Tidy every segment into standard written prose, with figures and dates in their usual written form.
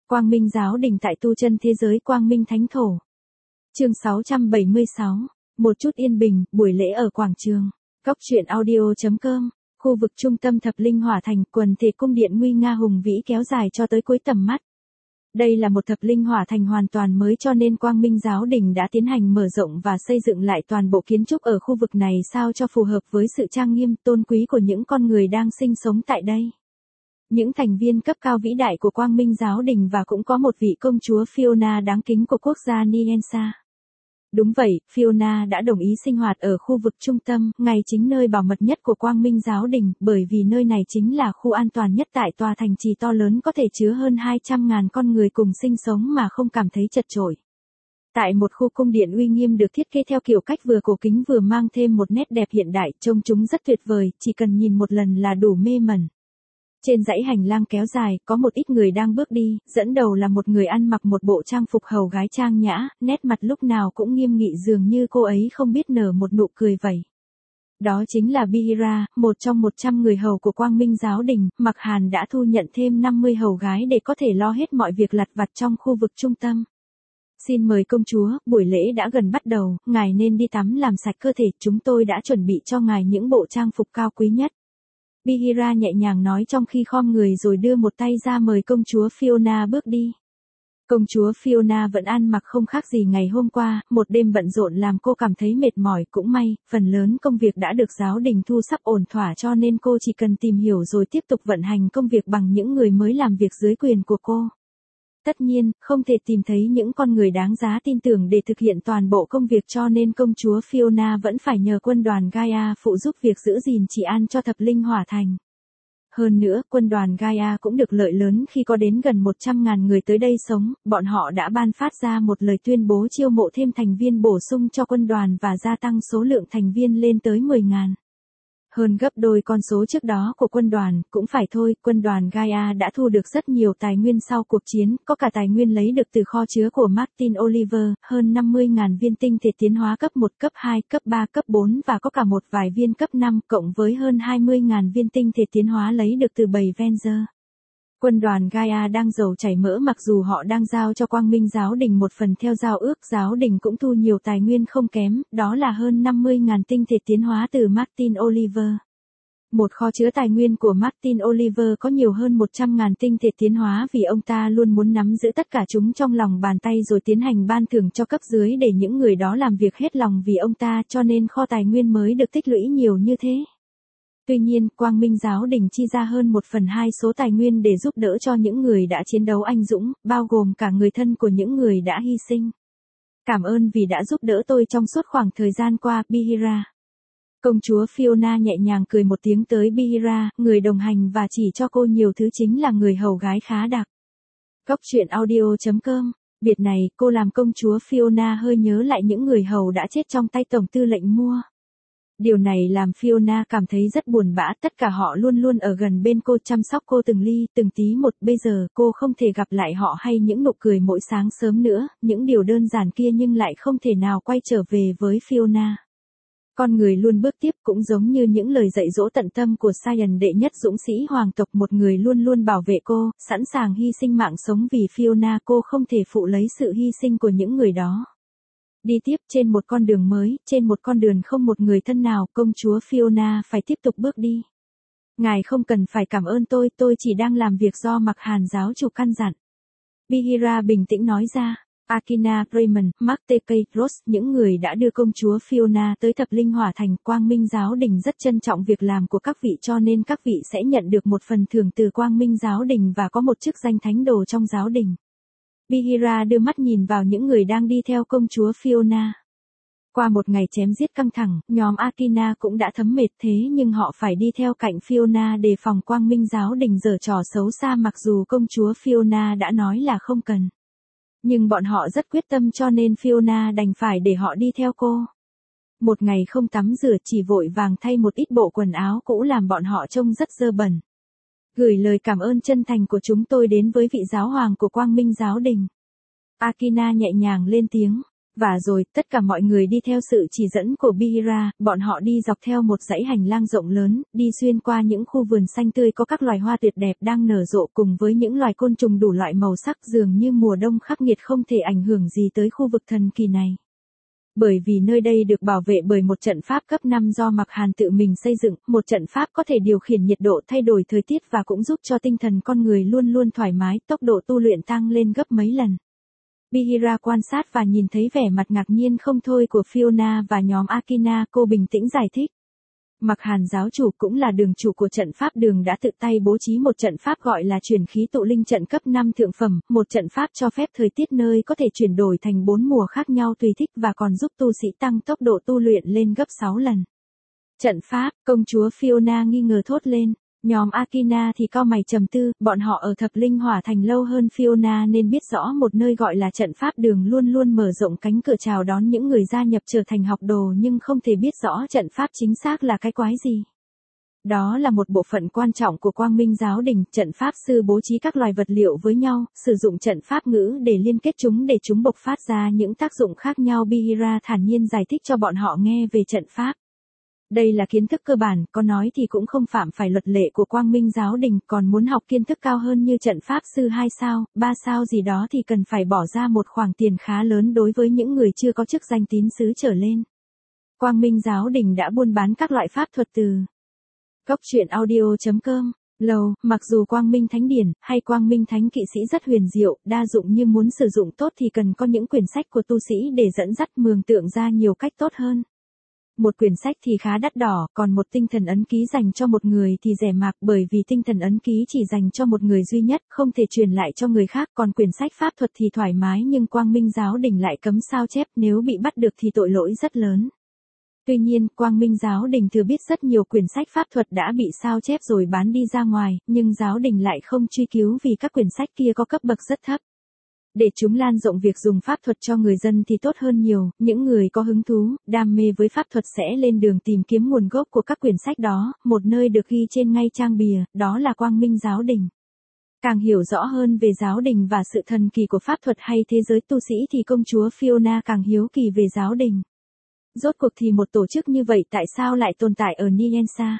Quang Minh Giáo Đình tại tu chân thế giới Quang Minh Thánh Thổ. Chương 676. Một chút yên bình, buổi lễ ở quảng trường. Góc truyện audio.com. Khu vực trung tâm Thập Linh Hỏa Thành, quần thể cung điện nguy nga hùng vĩ kéo dài cho tới cuối tầm mắt. Đây là một Thập Linh Hỏa Thành hoàn toàn mới, cho nên Quang Minh Giáo Đình đã tiến hành mở rộng và xây dựng lại toàn bộ kiến trúc ở khu vực này sao cho phù hợp với sự trang nghiêm tôn quý của những con người đang sinh sống tại đây. Những thành viên cấp cao vĩ đại của Quang Minh Giáo Đình và cũng có một vị công chúa Fiona đáng kính của quốc gia Niensa. Đúng vậy, Fiona đã đồng ý sinh hoạt ở khu vực trung tâm, ngay chính nơi bảo mật nhất của Quang Minh Giáo Đình, bởi vì nơi này chính là khu an toàn nhất tại tòa thành trì to lớn có thể chứa hơn 200.000 con người cùng sinh sống mà không cảm thấy chật chội. Tại một khu cung điện uy nghiêm được thiết kế theo kiểu cách vừa cổ kính vừa mang thêm một nét đẹp hiện đại, trông chúng rất tuyệt vời, chỉ cần nhìn một lần là đủ mê mẩn. Trên dãy hành lang kéo dài, có một ít người đang bước đi, dẫn đầu là một người ăn mặc một bộ trang phục hầu gái trang nhã, nét mặt lúc nào cũng nghiêm nghị dường như cô ấy không biết nở một nụ cười vậy. Đó chính là Bihira, một trong 100 người hầu của Quang Minh Giáo Đình. Mạc Hàn đã thu nhận thêm 50 hầu gái để có thể lo hết mọi việc lặt vặt trong khu vực trung tâm. Xin mời công chúa, buổi lễ đã gần bắt đầu, ngài nên đi tắm làm sạch cơ thể, chúng tôi đã chuẩn bị cho ngài những bộ trang phục cao quý nhất. Bihira nhẹ nhàng nói trong khi khom người rồi đưa một tay ra mời công chúa Fiona bước đi. Công chúa Fiona vẫn ăn mặc không khác gì ngày hôm qua, một đêm bận rộn làm cô cảm thấy mệt mỏi, cũng may, phần lớn công việc đã được giáo đình thu sắp ổn thỏa cho nên cô chỉ cần tìm hiểu rồi tiếp tục vận hành công việc bằng những người mới làm việc dưới quyền của cô. Tất nhiên, không thể tìm thấy những con người đáng giá tin tưởng để thực hiện toàn bộ công việc cho nên công chúa Fiona vẫn phải nhờ quân đoàn Gaia phụ giúp việc giữ gìn trị an cho Thập Linh Hỏa Thành. Hơn nữa, quân đoàn Gaia cũng được lợi lớn khi có đến gần 100.000 người tới đây sống, bọn họ đã ban phát ra một lời tuyên bố chiêu mộ thêm thành viên bổ sung cho quân đoàn và gia tăng số lượng thành viên lên tới 10.000. Hơn gấp đôi con số trước đó của quân đoàn, cũng phải thôi, quân đoàn Gaia đã thu được rất nhiều tài nguyên sau cuộc chiến, có cả tài nguyên lấy được từ kho chứa của Martin Oliver, hơn 50.000 viên tinh thể tiến hóa cấp 1, cấp 2, cấp 3, cấp 4 và có cả một vài viên cấp 5, cộng với hơn 20.000 viên tinh thể tiến hóa lấy được từ bầy Venger. Quân đoàn Gaia đang dầu chảy mỡ mặc dù họ đang giao cho Quang Minh Giáo Đình một phần theo giao ước, giáo đình cũng thu nhiều tài nguyên không kém, đó là hơn 50.000 tinh thể tiến hóa từ Martin Oliver. Một kho chứa tài nguyên của Martin Oliver có nhiều hơn 100.000 tinh thể tiến hóa vì ông ta luôn muốn nắm giữ tất cả chúng trong lòng bàn tay rồi tiến hành ban thưởng cho cấp dưới để những người đó làm việc hết lòng vì ông ta cho nên kho tài nguyên mới được tích lũy nhiều như thế. Tuy nhiên, Quang Minh Giáo Đình chi ra hơn 1/2 số tài nguyên để giúp đỡ cho những người đã chiến đấu anh dũng, bao gồm cả người thân của những người đã hy sinh. Cảm ơn vì đã giúp đỡ tôi trong suốt khoảng thời gian qua, Bihira. Công chúa Fiona nhẹ nhàng cười một tiếng tới Bihira, người đồng hành và chỉ cho cô nhiều thứ chính là người hầu gái khá đặc. Góc truyện audio.com. Biệt này, cô làm công chúa Fiona hơi nhớ lại những người hầu đã chết trong tay tổng tư lệnh mua. Điều này làm Fiona cảm thấy rất buồn bã, tất cả họ luôn luôn ở gần bên cô chăm sóc cô từng ly, từng tí một, bây giờ cô không thể gặp lại họ hay những nụ cười mỗi sáng sớm nữa, những điều đơn giản kia nhưng lại không thể nào quay trở về với Fiona. Con người luôn bước tiếp cũng giống như những lời dạy dỗ tận tâm của Saiyan đệ nhất dũng sĩ hoàng tộc, một người luôn luôn bảo vệ cô, sẵn sàng hy sinh mạng sống vì Fiona, cô không thể phụ lấy sự hy sinh của những người đó. Đi tiếp trên một con đường mới, trên một con đường không một người thân nào, công chúa Fiona phải tiếp tục bước đi. Ngài không cần phải cảm ơn tôi chỉ đang làm việc do Mạc Hàn giáo chủ căn dặn. Bihira bình tĩnh nói ra. Akina, Raymond, Mark T.K. Ross, những người đã đưa công chúa Fiona tới Thập Linh Hỏa Thành, Quang Minh Giáo Đình rất trân trọng việc làm của các vị cho nên các vị sẽ nhận được một phần thưởng từ Quang Minh Giáo Đình và có một chức danh thánh đồ trong giáo đình. Bihira đưa mắt nhìn vào những người đang đi theo công chúa Fiona. Qua một ngày chém giết căng thẳng, nhóm Akina cũng đã thấm mệt thế nhưng họ phải đi theo cạnh Fiona đề phòng Quang Minh Giáo Đình giở trò xấu xa mặc dù công chúa Fiona đã nói là không cần. Nhưng bọn họ rất quyết tâm cho nên Fiona đành phải để họ đi theo cô. Một ngày không tắm rửa chỉ vội vàng thay một ít bộ quần áo cũ làm bọn họ trông rất dơ bẩn. Gửi lời cảm ơn chân thành của chúng tôi đến với vị giáo hoàng của Quang Minh Giáo Đình. Akina nhẹ nhàng lên tiếng. Và rồi, tất cả mọi người đi theo sự chỉ dẫn của Bihira, bọn họ đi dọc theo một dãy hành lang rộng lớn, đi xuyên qua những khu vườn xanh tươi có các loài hoa tuyệt đẹp đang nở rộ cùng với những loài côn trùng đủ loại màu sắc dường như mùa đông khắc nghiệt không thể ảnh hưởng gì tới khu vực thần kỳ này. Bởi vì nơi đây được bảo vệ bởi một trận pháp cấp 5 do Mạc Hàn tự mình xây dựng, một trận pháp có thể điều khiển nhiệt độ thay đổi thời tiết và cũng giúp cho tinh thần con người luôn luôn thoải mái, tốc độ tu luyện tăng lên gấp mấy lần. Bihira quan sát và nhìn thấy vẻ mặt ngạc nhiên không thôi của Fiona và nhóm Akina, cô bình tĩnh giải thích. Mạc Hàn giáo chủ cũng là đường chủ của trận pháp đường đã tự tay bố trí một trận pháp gọi là chuyển khí tụ linh trận cấp 5 thượng phẩm, một trận pháp cho phép thời tiết nơi có thể chuyển đổi thành 4 mùa khác nhau tùy thích và còn giúp tu sĩ tăng tốc độ tu luyện lên gấp 6 lần. Trận pháp, công chúa Fiona nghi ngờ thốt lên. Nhóm Akina thì cau mày trầm tư, bọn họ ở Thập Linh Hỏa Thành lâu hơn Fiona nên biết rõ một nơi gọi là trận pháp đường luôn luôn mở rộng cánh cửa chào đón những người gia nhập trở thành học đồ nhưng không thể biết rõ trận pháp chính xác là cái quái gì. Đó là một bộ phận quan trọng của Quang Minh giáo đình, trận pháp sư bố trí các loài vật liệu với nhau, sử dụng trận pháp ngữ để liên kết chúng để chúng bộc phát ra những tác dụng khác nhau. Bihira thản nhiên giải thích cho bọn họ nghe về trận pháp. Đây là kiến thức cơ bản, có nói thì cũng không phạm phải luật lệ của Quang Minh giáo đình, còn muốn học kiến thức cao hơn như trận pháp sư 2 sao, 3 sao gì đó thì cần phải bỏ ra một khoản tiền khá lớn đối với những người chưa có chức danh tín sứ trở lên. Quang Minh giáo đình đã buôn bán các loại pháp thuật từ Cốc truyện audio.com. Lầu, mặc dù Quang Minh Thánh Điển, hay Quang Minh Thánh Kỵ Sĩ rất huyền diệu, đa dụng nhưng muốn sử dụng tốt thì cần có những quyển sách của tu sĩ để dẫn dắt mường tượng ra nhiều cách tốt hơn. Một quyển sách thì khá đắt đỏ, còn một tinh thần ấn ký dành cho một người thì rẻ mạt bởi vì tinh thần ấn ký chỉ dành cho một người duy nhất, không thể truyền lại cho người khác, còn quyển sách pháp thuật thì thoải mái nhưng Quang Minh giáo đình lại cấm sao chép, nếu bị bắt được thì tội lỗi rất lớn. Tuy nhiên, Quang Minh giáo đình thừa biết rất nhiều quyển sách pháp thuật đã bị sao chép rồi bán đi ra ngoài, nhưng giáo đình lại không truy cứu vì các quyển sách kia có cấp bậc rất thấp. Để chúng lan rộng việc dùng pháp thuật cho người dân thì tốt hơn nhiều, những người có hứng thú, đam mê với pháp thuật sẽ lên đường tìm kiếm nguồn gốc của các quyển sách đó, một nơi được ghi trên ngay trang bìa, đó là Quang Minh giáo đình. Càng hiểu rõ hơn về giáo đình và sự thần kỳ của pháp thuật hay thế giới tu sĩ thì công chúa Fiona càng hiếu kỳ về giáo đình. Rốt cuộc thì một tổ chức như vậy tại sao lại tồn tại ở Niensa?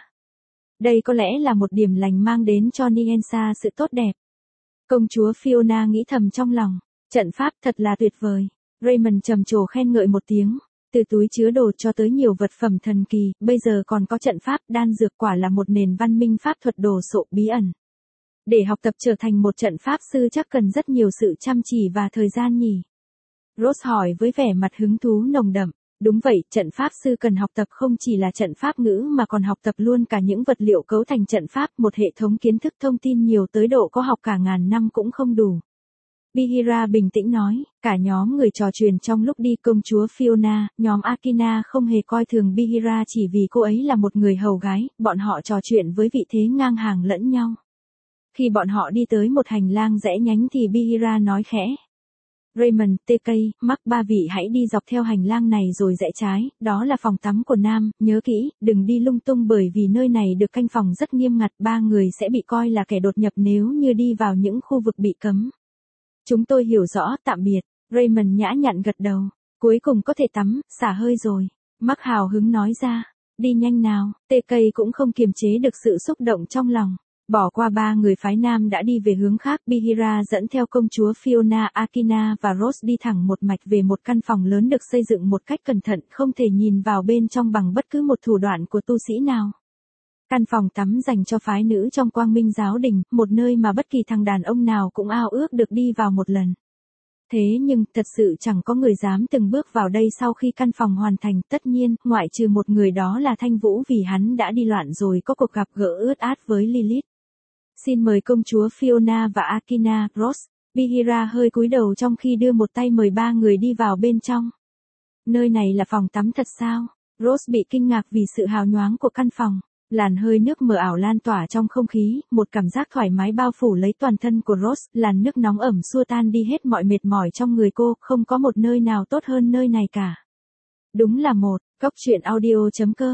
Đây có lẽ là một điểm lành mang đến cho Niensa sự tốt đẹp. Công chúa Fiona nghĩ thầm trong lòng, trận pháp thật là tuyệt vời. Raymond trầm trồ khen ngợi một tiếng, từ túi chứa đồ cho tới nhiều vật phẩm thần kỳ, bây giờ còn có trận pháp, đan dược, quả là một nền văn minh pháp thuật đồ sộ bí ẩn. Để học tập trở thành một trận pháp sư chắc cần rất nhiều sự chăm chỉ và thời gian nhỉ? Rose hỏi với vẻ mặt hứng thú nồng đậm. Đúng vậy, trận pháp sư cần học tập không chỉ là trận pháp ngữ mà còn học tập luôn cả những vật liệu cấu thành trận pháp, một hệ thống kiến thức thông tin nhiều tới độ có học cả ngàn năm cũng không đủ. Bihira bình tĩnh nói, cả nhóm người trò chuyện trong lúc đi. Công chúa Fiona, nhóm Akina không hề coi thường Bihira chỉ vì cô ấy là một người hầu gái, bọn họ trò chuyện với vị thế ngang hàng lẫn nhau. Khi bọn họ đi tới một hành lang rẽ nhánh thì Bihira nói khẽ. Raymond, TK, Mark, ba vị hãy đi dọc theo hành lang này rồi rẽ trái, đó là phòng tắm của Nam, nhớ kỹ, đừng đi lung tung bởi vì nơi này được canh phòng rất nghiêm ngặt, ba người sẽ bị coi là kẻ đột nhập nếu như đi vào những khu vực bị cấm. Chúng tôi hiểu rõ, tạm biệt. Raymond nhã nhặn gật đầu, cuối cùng có thể tắm, xả hơi rồi. Mark hào hứng nói ra, đi nhanh nào, TK cũng không kiềm chế được sự xúc động trong lòng. Bỏ qua ba người phái nam đã đi về hướng khác, Bihira dẫn theo công chúa Fiona, Akina và Rose đi thẳng một mạch về một căn phòng lớn được xây dựng một cách cẩn thận, không thể nhìn vào bên trong bằng bất cứ một thủ đoạn của tu sĩ nào. Căn phòng tắm dành cho phái nữ trong Quang Minh giáo đình, một nơi mà bất kỳ thằng đàn ông nào cũng ao ước được đi vào một lần. Thế nhưng, thật sự chẳng có người dám từng bước vào đây sau khi căn phòng hoàn thành, tất nhiên, ngoại trừ một người đó là Thanh Vũ vì hắn đã đi loạn rồi có cuộc gặp gỡ ướt át với Lilith. Xin mời công chúa Fiona và Akina, Rose. Bihira hơi cúi đầu trong khi đưa một tay mời ba người đi vào bên trong. Nơi này là phòng tắm thật sao? Rose bị kinh ngạc vì sự hào nhoáng của căn phòng. Làn hơi nước mờ ảo lan tỏa trong không khí, một cảm giác thoải mái bao phủ lấy toàn thân của Rose, làn nước nóng ẩm xua tan đi hết mọi mệt mỏi trong người cô, không có một nơi nào tốt hơn nơi này cả. Đúng là một, Cốc truyện audio.com.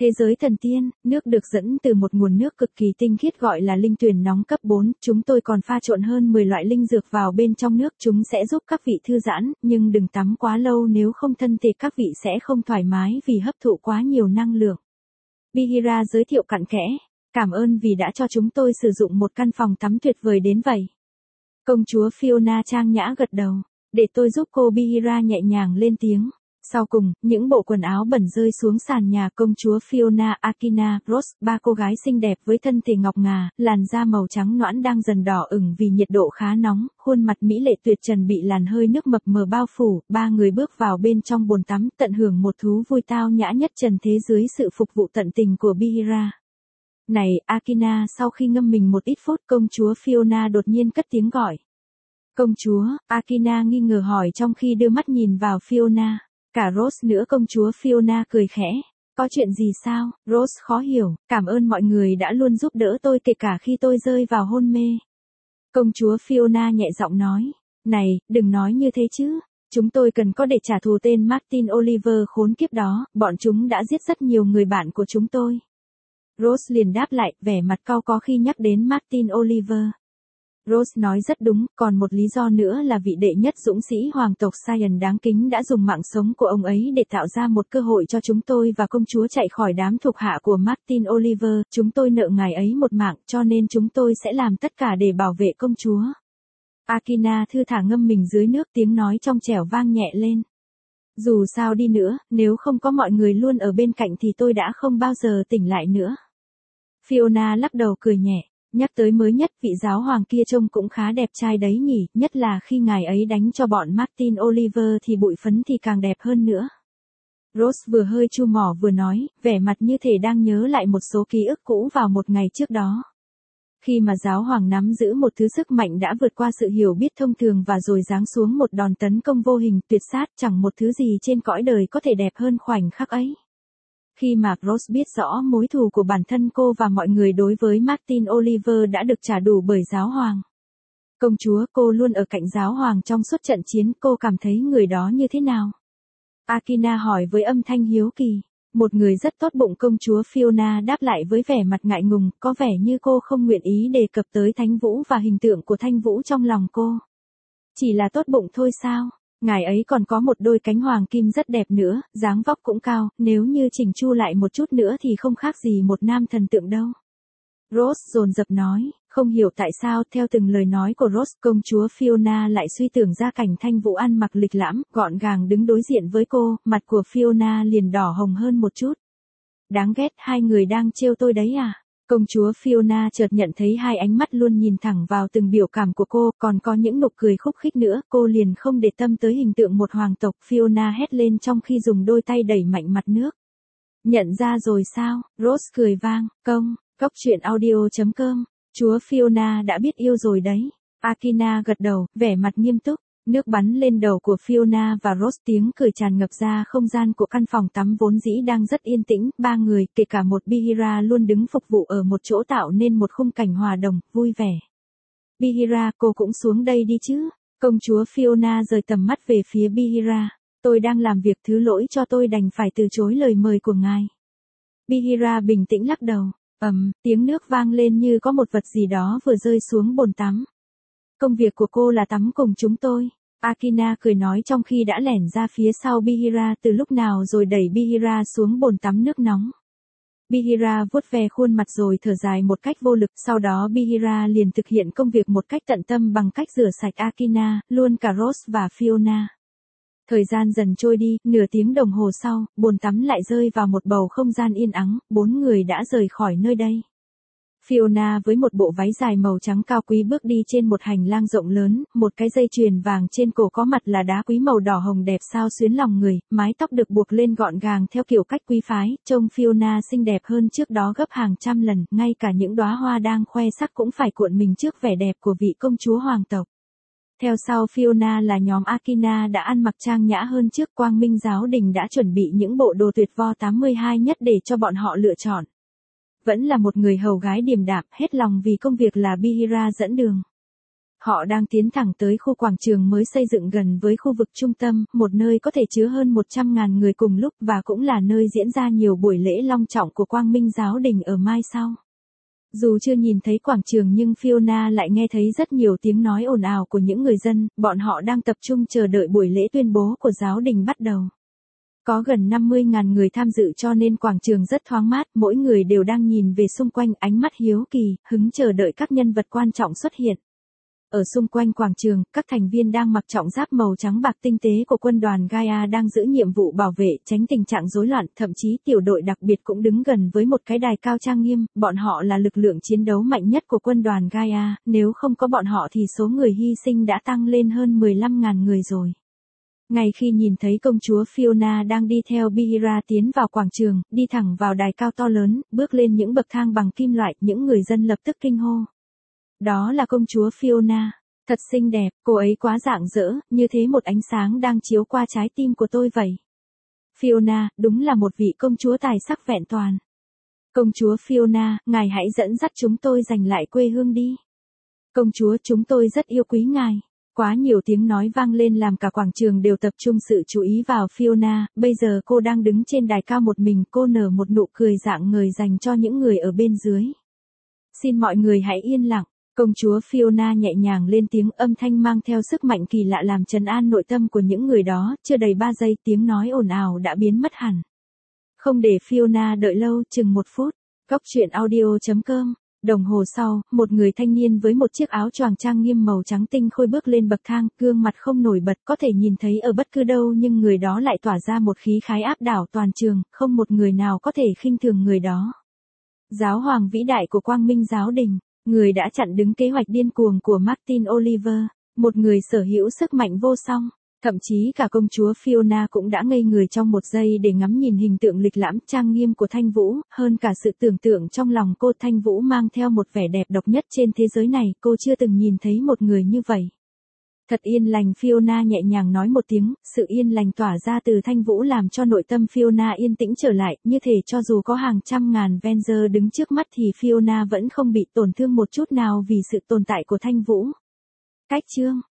Thế giới thần tiên, nước được dẫn từ một nguồn nước cực kỳ tinh khiết gọi là linh tuyền nóng cấp 4, chúng tôi còn pha trộn hơn 10 loại linh dược vào bên trong nước, chúng sẽ giúp các vị thư giãn, nhưng đừng tắm quá lâu nếu không thân thể các vị sẽ không thoải mái vì hấp thụ quá nhiều năng lượng. Bihira giới thiệu cặn kẽ, cảm ơn vì đã cho chúng tôi sử dụng một căn phòng tắm tuyệt vời đến vậy. Công chúa Fiona trang nhã gật đầu, để tôi giúp cô. Bihira nhẹ nhàng lên tiếng. Sau cùng, những bộ quần áo bẩn rơi xuống sàn nhà. Công chúa Fiona, Akina, Rose, ba cô gái xinh đẹp với thân thể ngọc ngà, làn da màu trắng nõn đang dần đỏ ửng vì nhiệt độ khá nóng, khuôn mặt mỹ lệ tuyệt trần bị làn hơi nước mập mờ bao phủ. Ba người bước vào bên trong bồn tắm, tận hưởng một thú vui tao nhã nhất trần thế dưới sự phục vụ tận tình của Bihira. Này, Akina, sau khi ngâm mình một ít phút, công chúa Fiona đột nhiên cất tiếng gọi. Công chúa, Akina nghi ngờ hỏi trong khi đưa mắt nhìn vào Fiona. Cả Rose nữa. Công chúa Fiona cười khẽ. Có chuyện gì sao? Rose khó hiểu. Cảm ơn mọi người đã luôn giúp đỡ tôi kể cả khi tôi rơi vào hôn mê. Công chúa Fiona nhẹ giọng nói. Này, đừng nói như thế chứ. Chúng tôi cần có để trả thù tên Martin Oliver khốn kiếp đó, bọn chúng đã giết rất nhiều người bạn của chúng tôi. Rose liền đáp lại, vẻ mặt cau có khi nhắc đến Martin Oliver. Rose nói rất đúng, còn một lý do nữa là vị đệ nhất dũng sĩ hoàng tộc Scion đáng kính đã dùng mạng sống của ông ấy để tạo ra một cơ hội cho chúng tôi và công chúa chạy khỏi đám thuộc hạ của Martin Oliver. Chúng tôi nợ ngài ấy một mạng, cho nên chúng tôi sẽ làm tất cả để bảo vệ công chúa. Akina thư thả ngâm mình dưới nước, tiếng nói trong trẻo vang nhẹ lên. Dù sao đi nữa, nếu không có mọi người luôn ở bên cạnh thì tôi đã không bao giờ tỉnh lại nữa. Fiona lắc đầu cười nhẹ. Nhắc tới mới nhất, vị giáo hoàng kia trông cũng khá đẹp trai đấy nhỉ, nhất là khi ngài ấy đánh cho bọn Martin Oliver thì bụi phấn thì càng đẹp hơn nữa. Rose vừa hơi chu mỏ vừa nói, vẻ mặt như thể đang nhớ lại một số ký ức cũ vào một ngày trước đó. Khi mà giáo hoàng nắm giữ một thứ sức mạnh đã vượt qua sự hiểu biết thông thường và rồi giáng xuống một đòn tấn công vô hình tuyệt sát, chẳng một thứ gì trên cõi đời có thể đẹp hơn khoảnh khắc ấy. Khi mà Rose biết rõ mối thù của bản thân cô và mọi người đối với Martin Oliver đã được trả đủ bởi giáo hoàng. Công chúa, cô luôn ở cạnh giáo hoàng trong suốt trận chiến, cô cảm thấy người đó như thế nào? Akina hỏi với âm thanh hiếu kỳ. Một người rất tốt bụng. Công chúa Fiona đáp lại với vẻ mặt ngại ngùng, có vẻ như cô không nguyện ý đề cập tới Thánh Vũ và hình tượng của Thanh Vũ trong lòng cô. Chỉ là tốt bụng thôi sao? Ngài ấy còn có một đôi cánh hoàng kim rất đẹp nữa, dáng vóc cũng cao, nếu như chỉnh chu lại một chút nữa thì không khác gì một nam thần tượng đâu. Rose dồn dập nói, không hiểu tại sao theo từng lời nói của Rose, công chúa Fiona lại suy tưởng ra cảnh Thanh Vũ ăn mặc lịch lãm, gọn gàng đứng đối diện với cô, mặt của Fiona liền đỏ hồng hơn một chút. Đáng ghét, hai người đang trêu tôi đấy à? Công chúa Fiona chợt nhận thấy hai ánh mắt luôn nhìn thẳng vào từng biểu cảm của cô, còn có những nụ cười khúc khích nữa, cô liền không để tâm tới hình tượng một hoàng tộc. Fiona hét lên trong khi dùng đôi tay đẩy mạnh mặt nước. Nhận ra rồi sao? Rose cười vang, Cốc truyện audio.com, chúa Fiona đã biết yêu rồi đấy. Akina gật đầu, vẻ mặt nghiêm túc. Nước bắn lên đầu của Fiona và Rose, tiếng cười tràn ngập ra không gian của căn phòng tắm vốn dĩ đang rất yên tĩnh, ba người, kể cả một Bihira luôn đứng phục vụ ở một chỗ tạo nên một khung cảnh hòa đồng, vui vẻ. Bihira, cô cũng xuống đây đi chứ. Công chúa Fiona rời tầm mắt về phía Bihira. Tôi đang làm việc, thứ lỗi cho tôi đành phải từ chối lời mời của ngài. Bihira bình tĩnh lắc đầu. Tiếng nước vang lên như có một vật gì đó vừa rơi xuống bồn tắm. Công việc của cô là tắm cùng chúng tôi. Akina cười nói trong khi đã lẻn ra phía sau Bihira từ lúc nào rồi đẩy Bihira xuống bồn tắm nước nóng. Bihira vuốt ve khuôn mặt rồi thở dài một cách vô lực, sau đó Bihira liền thực hiện công việc một cách tận tâm bằng cách rửa sạch Akina, luôn cả Rose và Fiona. Thời gian dần trôi đi, nửa tiếng đồng hồ sau, bồn tắm lại rơi vào một bầu không gian yên ắng, bốn người đã rời khỏi nơi đây. Fiona với một bộ váy dài màu trắng cao quý bước đi trên một hành lang rộng lớn, một cái dây chuyền vàng trên cổ có mặt là đá quý màu đỏ hồng đẹp sao xuyến lòng người, mái tóc được buộc lên gọn gàng theo kiểu cách quý phái, trông Fiona xinh đẹp hơn trước đó gấp hàng trăm lần, ngay cả những đóa hoa đang khoe sắc cũng phải cuộn mình trước vẻ đẹp của vị công chúa hoàng tộc. Theo sau Fiona là nhóm Akina đã ăn mặc trang nhã hơn trước. Quang Minh giáo đình đã chuẩn bị những bộ đồ tuyệt vời 82 nhất để cho bọn họ lựa chọn. Vẫn là một người hầu gái điềm đạm, hết lòng vì công việc là Bihira dẫn đường. Họ đang tiến thẳng tới khu quảng trường mới xây dựng gần với khu vực trung tâm, một nơi có thể chứa hơn 100.000 người cùng lúc và cũng là nơi diễn ra nhiều buổi lễ long trọng của Quang Minh giáo đình ở mai sau. Dù chưa nhìn thấy quảng trường nhưng Fiona lại nghe thấy rất nhiều tiếng nói ồn ào của những người dân, bọn họ đang tập trung chờ đợi buổi lễ tuyên bố của giáo đình bắt đầu. Có gần 50.000 người tham dự cho nên quảng trường rất thoáng mát, mỗi người đều đang nhìn về xung quanh ánh mắt hiếu kỳ, hứng chờ đợi các nhân vật quan trọng xuất hiện. Ở xung quanh quảng trường, các thành viên đang mặc trọng giáp màu trắng bạc tinh tế của quân đoàn Gaia đang giữ nhiệm vụ bảo vệ, tránh tình trạng rối loạn, thậm chí tiểu đội đặc biệt cũng đứng gần với một cái đài cao trang nghiêm, bọn họ là lực lượng chiến đấu mạnh nhất của quân đoàn Gaia, nếu không có bọn họ thì số người hy sinh đã tăng lên hơn 15.000 người rồi. Ngay khi nhìn thấy công chúa Fiona đang đi theo Bihira tiến vào quảng trường, đi thẳng vào đài cao to lớn, bước lên những bậc thang bằng kim loại, những người dân lập tức kinh hô. Đó là công chúa Fiona. Thật xinh đẹp, cô ấy quá rạng rỡ, như thế một ánh sáng đang chiếu qua trái tim của tôi vậy. Fiona, đúng là một vị công chúa tài sắc vẹn toàn. Công chúa Fiona, ngài hãy dẫn dắt chúng tôi giành lại quê hương đi. Công chúa, chúng tôi rất yêu quý ngài. Quá nhiều tiếng nói vang lên làm cả quảng trường đều tập trung sự chú ý vào Fiona, bây giờ cô đang đứng trên đài cao một mình, cô nở một nụ cười rạng ngời dành cho những người ở bên dưới. Xin mọi người hãy yên lặng. Công chúa Fiona nhẹ nhàng lên tiếng, âm thanh mang theo sức mạnh kỳ lạ làm trấn an nội tâm của những người đó, chưa đầy 3 giây tiếng nói ồn ào đã biến mất hẳn. Không để Fiona đợi lâu, chừng 1 phút. Góc truyện audio.com. Đồng hồ sau, một người thanh niên với một chiếc áo choàng trang nghiêm màu trắng tinh khôi bước lên bậc thang, gương mặt không nổi bật có thể nhìn thấy ở bất cứ đâu nhưng người đó lại tỏa ra một khí khái áp đảo toàn trường, không một người nào có thể khinh thường người đó. Giáo hoàng vĩ đại của Quang Minh giáo đình. Người đã chặn đứng kế hoạch điên cuồng của Martin Oliver, một người sở hữu sức mạnh vô song. Thậm chí cả công chúa Fiona cũng đã ngây người trong 1 giây để ngắm nhìn hình tượng lịch lãm trang nghiêm của Thanh Vũ, hơn cả sự tưởng tượng trong lòng cô. Thanh Vũ mang theo một vẻ đẹp độc nhất trên thế giới này, cô chưa từng nhìn thấy một người như vậy. Thật yên lành, Fiona nhẹ nhàng nói một tiếng, sự yên lành tỏa ra từ Thanh Vũ làm cho nội tâm Fiona yên tĩnh trở lại, như thể cho dù có hàng trăm ngàn Venger đứng trước mắt thì Fiona vẫn không bị tổn thương một chút nào vì sự tồn tại của Thanh Vũ. Cách chương